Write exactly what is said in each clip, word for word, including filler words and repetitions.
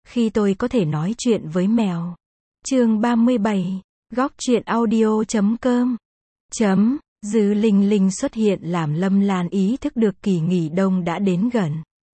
Khi tôi có thể nói chuyện với mèo. Chương ba mươi bảy, góc truyện audio chấm com. Chấm, Dư Linh Linh xuất hiện làm Lâm Lan ý thức được kỳ nghỉ đông đã đến gần.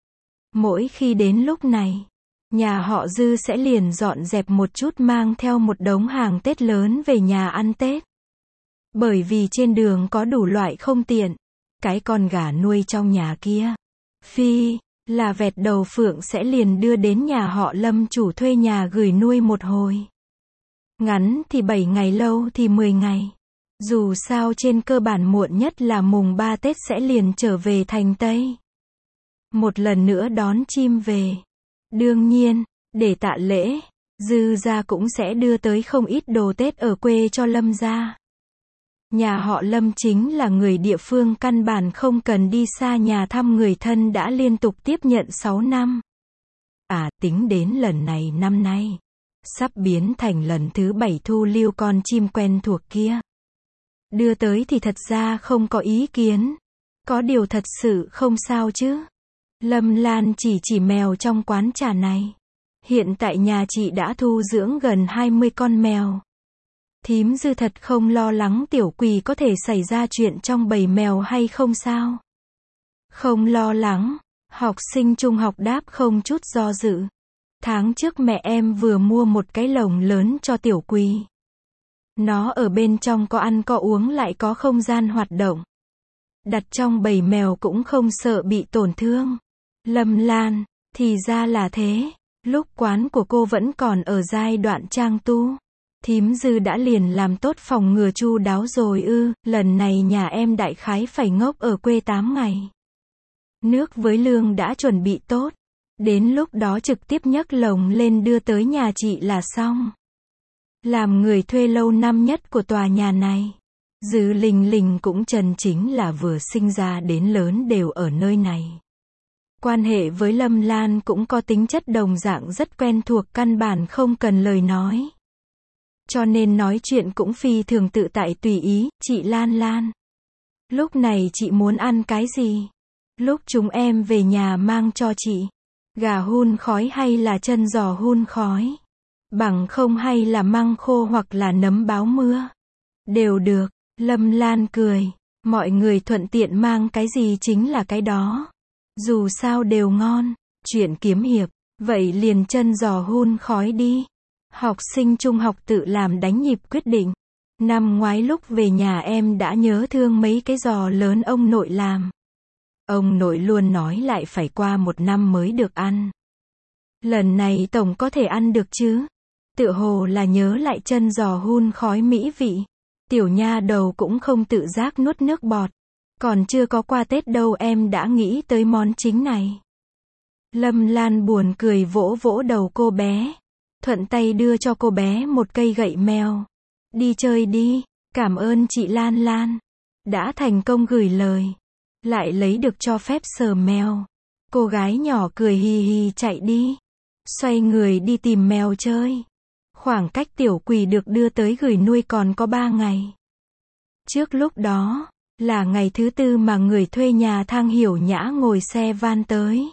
Mỗi khi đến lúc này, nhà họ Dư sẽ liền dọn dẹp một chút mang theo một đống hàng Tết lớn về nhà ăn Tết. Bởi vì trên đường có đủ loại không tiện. Cái con gà nuôi trong nhà kia, Phi, là vẹt đầu phượng sẽ liền đưa đến nhà họ Lâm chủ thuê nhà gửi nuôi một hồi. Ngắn thì bảy ngày, lâu thì mười ngày. Dù sao trên cơ bản muộn nhất là mùng ba Tết sẽ liền trở về thành Tây. Một lần nữa đón chim về. Đương nhiên, để tạ lễ, Dư gia cũng sẽ đưa tới không ít đồ Tết ở quê cho Lâm gia. Nhà họ Lâm chính là người địa phương, căn bản không cần đi xa nhà thăm người thân đã liên tục tiếp nhận sáu năm. À, tính đến lần này năm nay, sắp biến thành lần thứ bảy thu lưu con chim quen thuộc kia. Đưa tới thì thật ra không có ý kiến. Có điều thật sự không sao chứ. Lâm Lan chỉ chỉ mèo trong quán trà này. Hiện tại nhà chị đã thu dưỡng gần hai mươi con mèo. Thím Dư thật không lo lắng tiểu quỳ có thể xảy ra chuyện trong bầy mèo hay không sao? Không lo lắng, học sinh trung học đáp không chút do dự. Tháng trước mẹ em vừa mua một cái lồng lớn cho tiểu quỳ. Nó ở bên trong có ăn có uống lại có không gian hoạt động. Đặt trong bầy mèo cũng không sợ bị tổn thương. Lâm Lan, thì ra là thế. Lúc quán của cô vẫn còn ở giai đoạn trang tu, thím Dư đã liền làm tốt phòng ngừa chu đáo rồi ư? Lần này nhà em đại khái phải ngốc ở quê tám ngày. Nước với lương đã chuẩn bị tốt. Đến lúc đó trực tiếp nhấc lồng lên đưa tới nhà chị là xong. Làm người thuê lâu năm nhất của tòa nhà này, Dư Linh Linh cũng chân chính là vừa sinh ra đến lớn đều ở nơi này. Quan hệ với Lâm Lan cũng có tính chất đồng dạng rất quen thuộc, căn bản không cần lời nói. Cho nên nói chuyện cũng phi thường tự tại tùy ý. Chị Lan Lan, lúc này chị muốn ăn cái gì? Lúc chúng em về nhà mang cho chị. Gà hun khói hay là chân giò hun khói? Bằng không hay là măng khô hoặc là nấm báo mưa? Đều được. Lâm Lan cười. Mọi người thuận tiện mang cái gì chính là cái đó. Dù sao đều ngon. Chuyện kiếm hiệp, vậy liền chân giò hun khói đi. Học sinh trung học tự làm đánh nhịp quyết định. Năm ngoái lúc về nhà em đã nhớ thương mấy cái giò lớn ông nội làm. Ông nội luôn nói lại phải qua một năm mới được ăn. Lần này tổng có thể ăn được chứ? Tựa hồ là nhớ lại chân giò hun khói mỹ vị. Tiểu nha đầu cũng không tự giác nuốt nước bọt. Còn chưa có qua Tết đâu em đã nghĩ tới món chính này. Lâm Lan buồn cười vỗ vỗ đầu cô bé. Thuận tay đưa cho cô bé một cây gậy mèo. Đi chơi đi, cảm ơn chị Lan Lan. Đã thành công gửi lời. Lại lấy được cho phép sờ mèo. Cô gái nhỏ cười hì hì chạy đi. Xoay người đi tìm mèo chơi. Khoảng cách tiểu quỳ được đưa tới gửi nuôi còn có ba ngày. Trước lúc đó, là ngày thứ tư mà người thuê nhà Thang Hiểu Nhã ngồi xe van tới.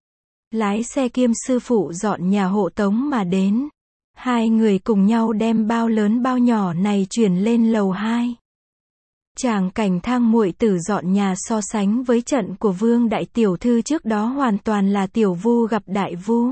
Lái xe kiêm sư phụ dọn nhà hộ tống mà đến. Hai người cùng nhau đem bao lớn bao nhỏ này chuyển lên lầu hai. Tràng cảnh Thang muội tử dọn nhà so sánh với trận của Vương đại tiểu thư trước đó hoàn toàn là tiểu vu gặp đại vu.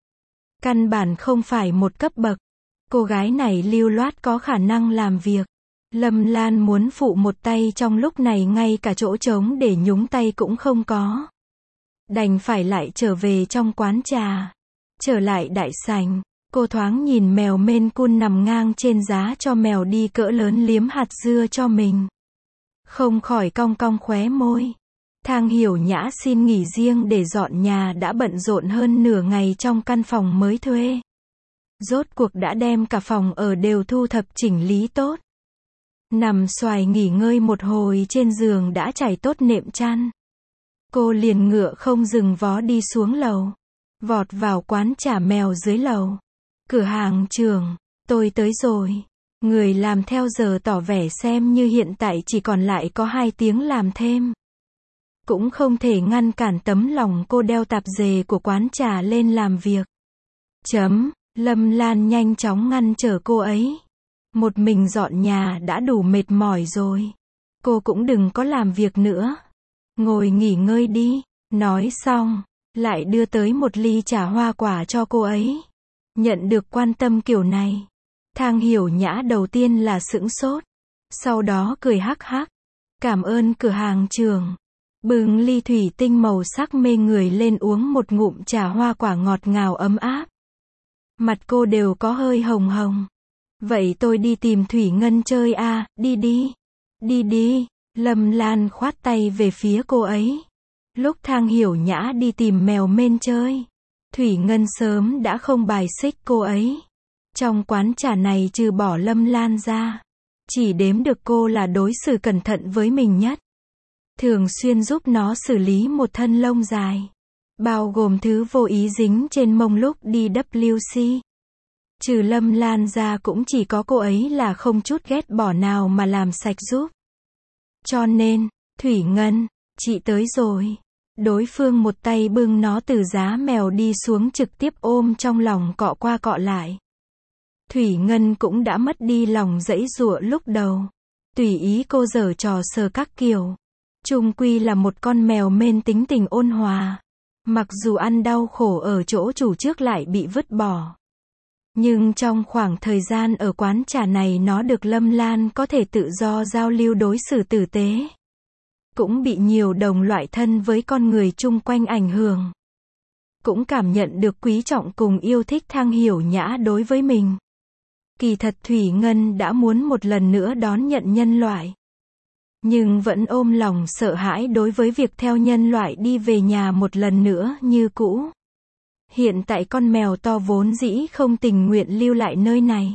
Căn bản không phải một cấp bậc. Cô gái này lưu loát có khả năng làm việc. Lâm Lan muốn phụ một tay trong lúc này ngay cả chỗ trống để nhúng tay cũng không có. Đành phải lại trở về trong quán trà. Trở lại đại sảnh, cô thoáng nhìn mèo Maine Coon nằm ngang trên giá cho mèo đi cỡ lớn liếm hạt dưa cho mình. Không khỏi cong cong khóe môi. Thang Hiểu Nhã xin nghỉ riêng để dọn nhà đã bận rộn hơn nửa ngày trong căn phòng mới thuê. Rốt cuộc đã đem cả phòng ở đều thu thập chỉnh lý tốt. Nằm xoài nghỉ ngơi một hồi trên giường đã trải tốt nệm chăn. Cô liền ngựa không dừng vó đi xuống lầu. Vọt vào quán trà mèo dưới lầu. Cửa hàng trưởng, tôi tới rồi. Người làm theo giờ tỏ vẻ xem như hiện tại chỉ còn lại có hai tiếng làm thêm. Cũng không thể ngăn cản tấm lòng cô đeo tạp dề của quán trà lên làm việc. Chấm, Lâm Lan nhanh chóng ngăn trở cô ấy. Một mình dọn nhà đã đủ mệt mỏi rồi. Cô cũng đừng có làm việc nữa. Ngồi nghỉ ngơi đi. Nói xong, lại đưa tới một ly trà hoa quả cho cô ấy. Nhận được quan tâm kiểu này, Thang Hiểu Nhã đầu tiên là sững sốt. Sau đó cười hắc hắc. Cảm ơn cửa hàng trường. Bưng ly thủy tinh màu sắc mê người lên uống một ngụm trà hoa quả ngọt ngào ấm áp. Mặt cô đều có hơi hồng hồng. Vậy tôi đi tìm Thủy Ngân chơi à, đi đi. Đi đi. Lâm Lan khoát tay về phía cô ấy. Lúc Thang Hiểu Nhã đi tìm mèo mên chơi, Thủy Ngân sớm đã không bài xích cô ấy. Trong quán trà này trừ bỏ Lâm Lan ra, chỉ đếm được cô là đối xử cẩn thận với mình nhất. Thường xuyên giúp nó xử lý một thân lông dài, bao gồm thứ vô ý dính trên mông lúc đi W C. Trừ Lâm Lan ra cũng chỉ có cô ấy là không chút ghét bỏ nào mà làm sạch giúp. Cho nên, Thủy Ngân, chị tới rồi. Đối phương một tay bưng nó từ giá mèo đi xuống trực tiếp ôm trong lòng cọ qua cọ lại. Thủy Ngân cũng đã mất đi lòng giãy giụa lúc đầu. Tùy ý cô giở trò sờ các kiểu. Chung quy là một con mèo mên tính tình ôn hòa. Mặc dù ăn đau khổ ở chỗ chủ trước lại bị vứt bỏ. Nhưng trong khoảng thời gian ở quán trà này nó được Lâm Lan có thể tự do giao lưu đối xử tử tế. Cũng bị nhiều đồng loại thân với con người chung quanh ảnh hưởng. Cũng cảm nhận được quý trọng cùng yêu thích Thang Hiểu Nhã đối với mình. Kỳ thật Thủy Ngân đã muốn một lần nữa đón nhận nhân loại. Nhưng vẫn ôm lòng sợ hãi đối với việc theo nhân loại đi về nhà một lần nữa như cũ. Hiện tại con mèo to vốn dĩ không tình nguyện lưu lại nơi này.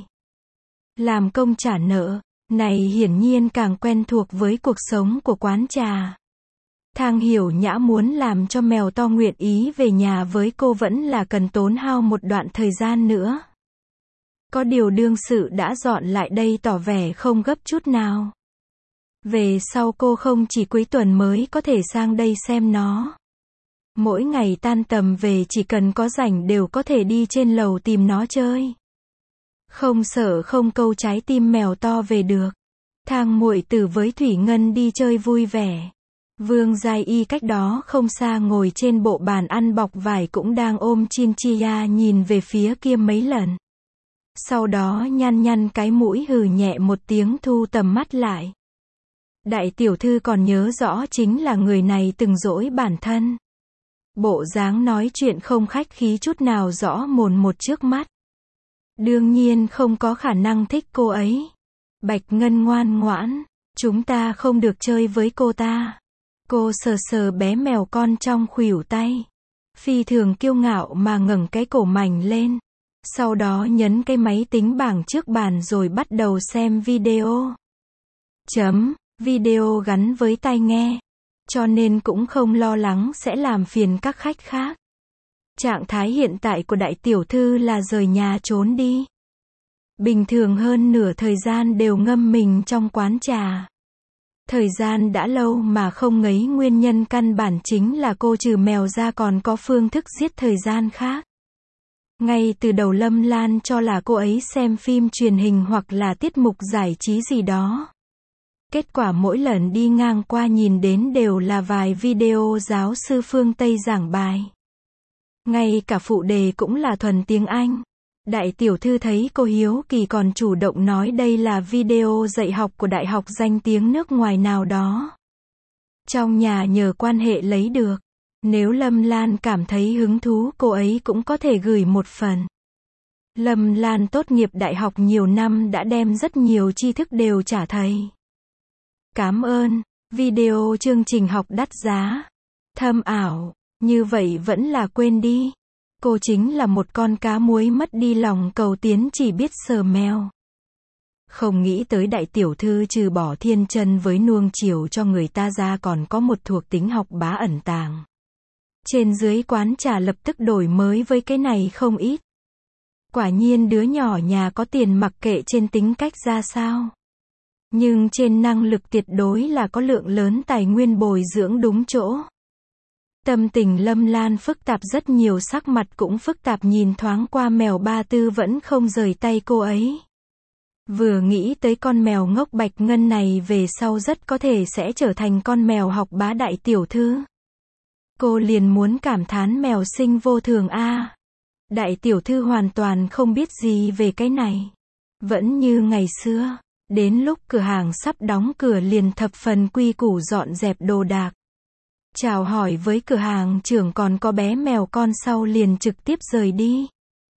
Làm công trả nợ, này hiển nhiên càng quen thuộc với cuộc sống của quán trà. Thang Hiểu Nhã muốn làm cho mèo to nguyện ý về nhà với cô vẫn là cần tốn hao một đoạn thời gian nữa. Có điều đương sự đã dọn lại đây tỏ vẻ không gấp chút nào. Về sau cô không chỉ cuối tuần mới có thể sang đây xem nó. Mỗi ngày tan tầm về chỉ cần có rảnh đều có thể đi trên lầu tìm nó chơi. Không sợ không câu trái tim mèo to về được. Thang muội tử với Thủy Ngân đi chơi vui vẻ. Vương Giai Y cách đó không xa ngồi trên bộ bàn ăn bọc vải cũng đang ôm Chinchilla nhìn về phía kia mấy lần. Sau đó nhăn nhăn cái mũi hừ nhẹ một tiếng thu tầm mắt lại. Đại tiểu thư còn nhớ rõ chính là người này từng dỗi bản thân. Bộ dáng nói chuyện không khách khí chút nào rõ mồn một trước mắt. Đương nhiên không có khả năng thích cô ấy. Bạch Ngân ngoan ngoãn, chúng ta không được chơi với cô ta. Cô sờ sờ bé mèo con trong khuỷu tay. Phi thường kiêu ngạo mà ngẩng cái cổ mảnh lên. Sau đó nhấn cái máy tính bảng trước bàn rồi bắt đầu xem video. Chấm, video gắn với tai nghe. Cho nên cũng không lo lắng sẽ làm phiền các khách khác. Trạng thái hiện tại của đại tiểu thư là rời nhà trốn đi. Bình thường hơn nửa thời gian đều ngâm mình trong quán trà. Thời gian đã lâu mà không ngấy nguyên nhân căn bản chính là cô trừ mèo ra còn có phương thức giết thời gian khác. Ngay từ đầu Lâm Lan cho là cô ấy xem phim truyền hình hoặc là tiết mục giải trí gì đó. Kết quả mỗi lần đi ngang qua nhìn đến đều là vài video giáo sư phương Tây giảng bài. Ngay cả phụ đề cũng là thuần tiếng Anh. Đại tiểu thư thấy cô hiếu kỳ còn chủ động nói đây là video dạy học của đại học danh tiếng nước ngoài nào đó. Trong nhà nhờ quan hệ lấy được. Nếu Lâm Lan cảm thấy hứng thú cô ấy cũng có thể gửi một phần. Lâm Lan tốt nghiệp đại học nhiều năm đã đem rất nhiều tri thức đều trả thầy. Cảm ơn, video chương trình học đắt giá, thâm ảo, như vậy vẫn là quên đi. Cô chính là một con cá muối mất đi lòng cầu tiến chỉ biết sờ mèo. Không nghĩ tới đại tiểu thư trừ bỏ thiên chân với nuông chiều cho người ta ra còn có một thuộc tính học bá ẩn tàng. Trên dưới quán trà lập tức đổi mới với cái này không ít. Quả nhiên đứa nhỏ nhà có tiền mặc kệ trên tính cách ra sao. Nhưng trên năng lực tuyệt đối là có lượng lớn tài nguyên bồi dưỡng đúng chỗ. Tâm tình Lâm Lan phức tạp rất nhiều, sắc mặt cũng phức tạp, nhìn thoáng qua mèo Ba Tư vẫn không rời tay cô ấy. Vừa nghĩ tới con mèo ngốc Bạch Ngân này về sau rất có thể sẽ trở thành con mèo học bá đại tiểu thư. Cô liền muốn cảm thán mèo sinh vô thường a. Đại tiểu thư hoàn toàn không biết gì về cái này. Vẫn như ngày xưa, đến lúc cửa hàng sắp đóng cửa liền thập phần quy củ dọn dẹp đồ đạc. Chào hỏi với cửa hàng trưởng còn có bé mèo con sau liền trực tiếp rời đi.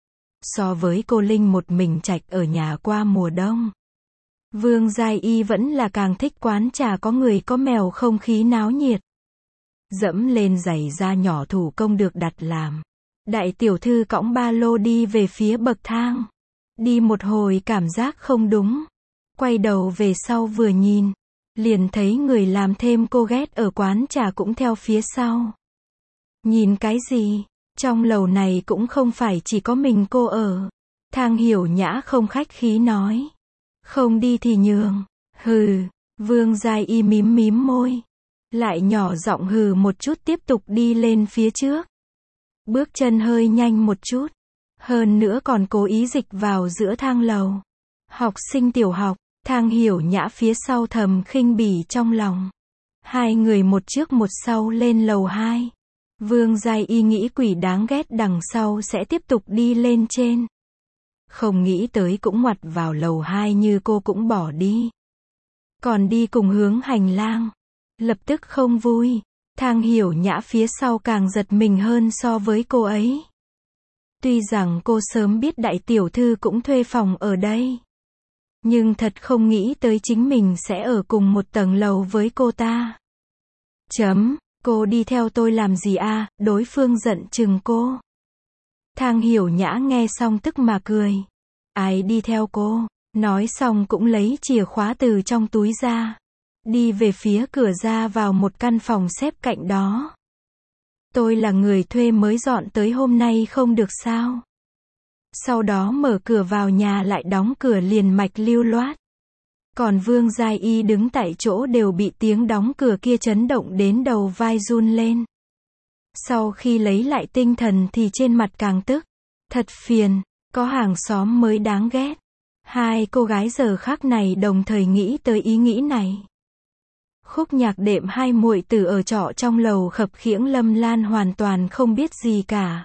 So với cô Linh một mình trạch ở nhà qua mùa đông, Vương Giai Y vẫn là càng thích quán trà có người có mèo không khí náo nhiệt. Dẫm lên giày da nhỏ thủ công được đặt làm, đại tiểu thư cõng ba lô đi về phía bậc thang. Đi một hồi cảm giác không đúng, quay đầu về sau vừa nhìn, liền thấy người làm thêm cô ghét ở quán trà cũng theo phía sau. Nhìn cái gì? Trong lầu này cũng không phải chỉ có mình cô ở. Thang Hiểu Nhã không khách khí nói. Không đi thì nhường. Hừ. Vương Giai Y mím mím môi, lại nhỏ giọng hừ một chút tiếp tục đi lên phía trước. Bước chân hơi nhanh một chút, hơn nữa còn cố ý dịch vào giữa thang lầu. Học sinh tiểu học. Thang Hiểu Nhã phía sau thầm khinh bỉ trong lòng. Hai người một trước một sau lên lầu hai. Vương Giai Y nghĩ quỷ đáng ghét đằng sau sẽ tiếp tục đi lên trên. Không nghĩ tới cũng ngoặt vào lầu hai như cô cũng bỏ đi. Còn đi cùng hướng hành lang. Lập tức không vui. Thang Hiểu Nhã phía sau càng giật mình hơn so với cô ấy. Tuy rằng cô sớm biết đại tiểu thư cũng thuê phòng ở đây, nhưng thật không nghĩ tới chính mình sẽ ở cùng một tầng lầu với cô ta. Chấm, cô đi theo tôi làm gì a? À? Đối phương giận chừng cô. Thang Hiểu Nhã nghe xong tức mà cười. Ai đi theo cô? Nói xong cũng lấy chìa khóa từ trong túi ra. Đi về phía cửa ra vào một căn phòng xếp cạnh đó. Tôi là người thuê mới dọn tới hôm nay không được sao? Sau đó mở cửa vào nhà lại đóng cửa liền mạch lưu loát. Còn Vương Giai Y đứng tại chỗ đều bị tiếng đóng cửa kia chấn động đến đầu vai run lên. Sau khi lấy lại tinh thần thì trên mặt càng tức. Thật phiền, có hàng xóm mới đáng ghét. Hai cô gái giờ khắc này đồng thời nghĩ tới ý nghĩ này. Khúc Nhạc Đệm hai muội tử ở trọ trong lầu khập khiễng, Lâm Lan hoàn toàn không biết gì cả.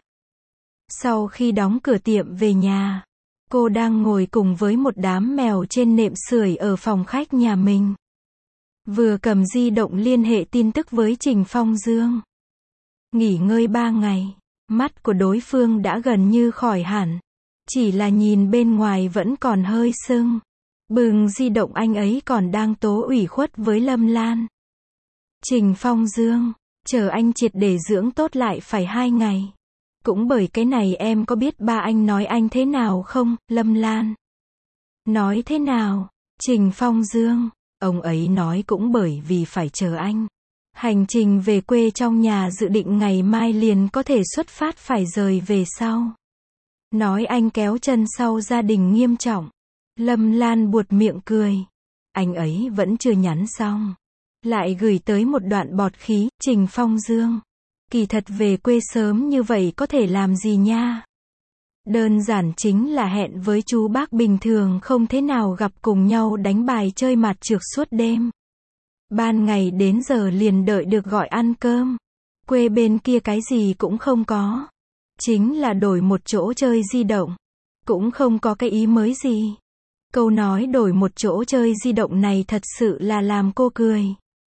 Sau khi đóng cửa tiệm về nhà, cô đang ngồi cùng với một đám mèo trên nệm sưởi ở phòng khách nhà mình. Vừa cầm di động liên hệ tin tức với Trình Phong Dương. Nghỉ ngơi ba ngày, mắt của đối phương đã gần như khỏi hẳn. Chỉ là nhìn bên ngoài vẫn còn hơi sưng. Bừng di động anh ấy còn đang tố ủy khuất với Lâm Lan. Trình Phong Dương, chờ anh triệt để dưỡng tốt lại phải hai ngày. Cũng bởi cái này em có biết ba anh nói anh thế nào không, Lâm Lan? Nói thế nào? Trình Phong Dương, ông ấy nói cũng bởi vì phải chờ anh. Hành trình về quê trong nhà dự định ngày mai liền có thể xuất phát phải rời về sau. Nói anh kéo chân sau gia đình nghiêm trọng. Lâm Lan buột miệng cười. Anh ấy vẫn chưa nhắn xong. Lại gửi tới một đoạn bọt khí, Trình Phong Dương. Kỳ thật về quê sớm như vậy có thể làm gì nha? Đơn giản chính là hẹn với chú bác bình thường không thế nào gặp cùng nhau đánh bài chơi mặt trược suốt đêm. Ban ngày đến giờ liền đợi được gọi ăn cơm. Quê bên kia cái gì cũng không có. Chính là đổi một chỗ chơi di động. Cũng không có cái ý mới gì. Câu nói đổi một chỗ chơi di động này thật sự là làm cô cười.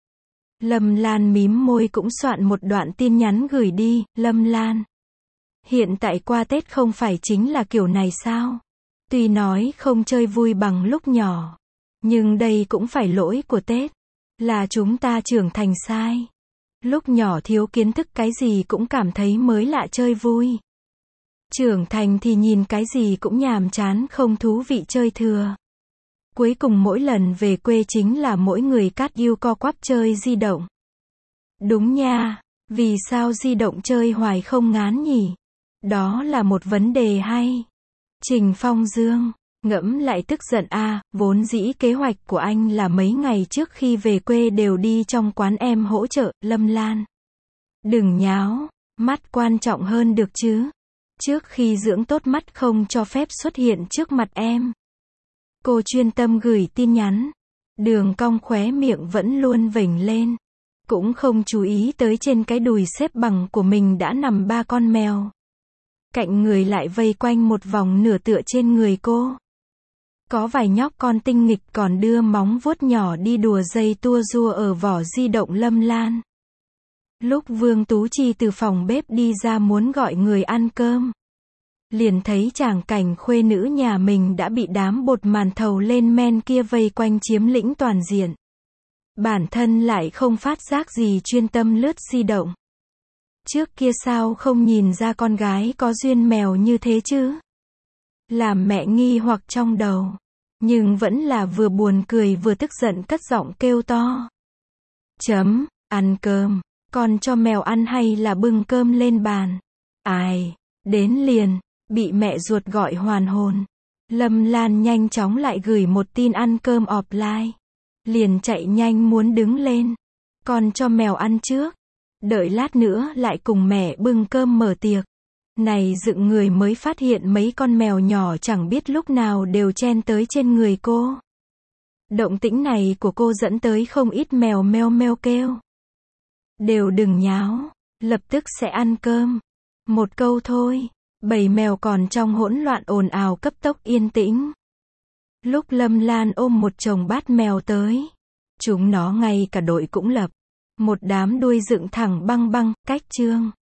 Lâm Lan mím môi cũng soạn một đoạn tin nhắn gửi đi. Lâm Lan, hiện tại qua Tết không phải chính là kiểu này sao? Tuy nói không chơi vui bằng lúc nhỏ, nhưng đây cũng phải lỗi của Tết. Là chúng ta trưởng thành sai. Lúc nhỏ thiếu kiến thức cái gì cũng cảm thấy mới lạ chơi vui. Trưởng thành thì nhìn cái gì cũng nhàm chán không thú vị chơi thừa. Cuối cùng mỗi lần về quê chính là mỗi người cắt yêu co quắp chơi di động. Đúng nha, vì sao di động chơi hoài không ngán nhỉ? Đó là một vấn đề hay. Trình Phong Dương, ngẫm lại tức giận a, à, vốn dĩ kế hoạch của anh là mấy ngày trước khi về quê đều đi trong quán em hỗ trợ, Lâm Lan. Đừng nháo, mắt quan trọng hơn được chứ. Trước khi dưỡng tốt mắt không cho phép xuất hiện trước mặt em. Cô chuyên tâm gửi tin nhắn. Đường cong khóe miệng vẫn luôn vểnh lên. Cũng không chú ý tới trên cái đùi xếp bằng của mình đã nằm ba con mèo. Cạnh người lại vây quanh một vòng nửa tựa trên người cô. Có vài nhóc con tinh nghịch còn đưa móng vuốt nhỏ đi đùa dây tua rua ở vỏ di động Lâm Lan. Lúc Vương Tú Chi từ phòng bếp đi ra muốn gọi người ăn cơm, liền thấy tràng cảnh khuê nữ nhà mình đã bị đám bột màn thầu lên men kia vây quanh chiếm lĩnh toàn diện. Bản thân lại không phát giác gì, chuyên tâm lướt di động. Trước kia sao không nhìn ra con gái có duyên mèo như thế chứ? Làm mẹ nghi hoặc trong đầu. Nhưng vẫn là vừa buồn cười vừa tức giận cất giọng kêu to. Chấm, ăn cơm. Con cho mèo ăn hay là bưng cơm lên bàn? Ai, đến liền, bị mẹ ruột gọi hoàn hồn. Lâm Lan nhanh chóng lại gửi một tin ăn cơm offline. Liền chạy nhanh muốn đứng lên. Con cho mèo ăn trước. Đợi lát nữa lại cùng mẹ bưng cơm mở tiệc. Này dựng người mới phát hiện mấy con mèo nhỏ chẳng biết lúc nào đều chen tới trên người cô. Động tĩnh này của cô dẫn tới không ít mèo meo meo kêu. Đều đừng nháo, lập tức sẽ ăn cơm. Một câu thôi, bầy mèo còn trong hỗn loạn ồn ào cấp tốc yên tĩnh. Lúc Lâm Lan ôm một chồng bát mèo tới, chúng nó ngay cả đội cũng lập. Một đám đuôi dựng thẳng băng băng, cách chương.